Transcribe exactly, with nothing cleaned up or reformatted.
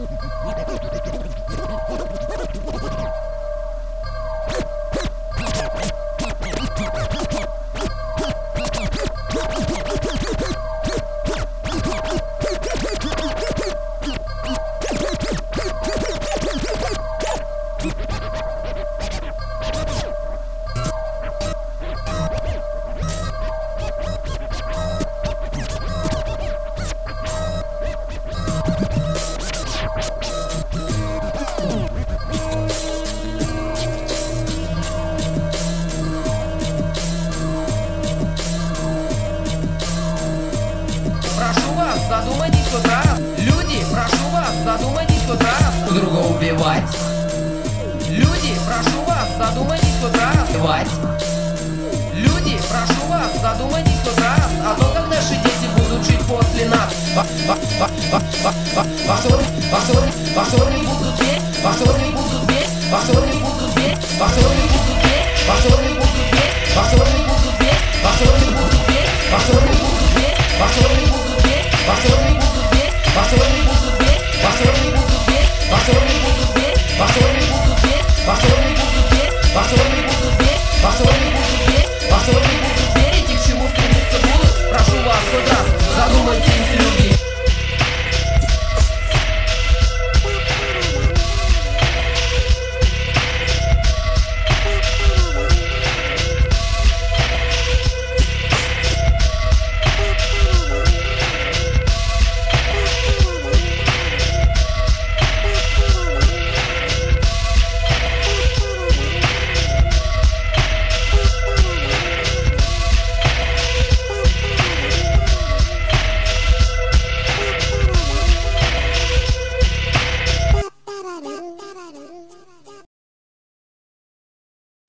Задумайтесь хоть раз, люди, прошу вас, задумайтесь хоть раз. У друга убивать. Люди, прошу вас, задумайтесь хоть раз. Твать. Люди, прошу вас, задумайтесь хоть раз. А то как наши дети будут жить после нас. Во что во что они будут петь, во что они будут петь, во что они будут петь, во что они будут петь, во что они будут петь, во что они будут петь.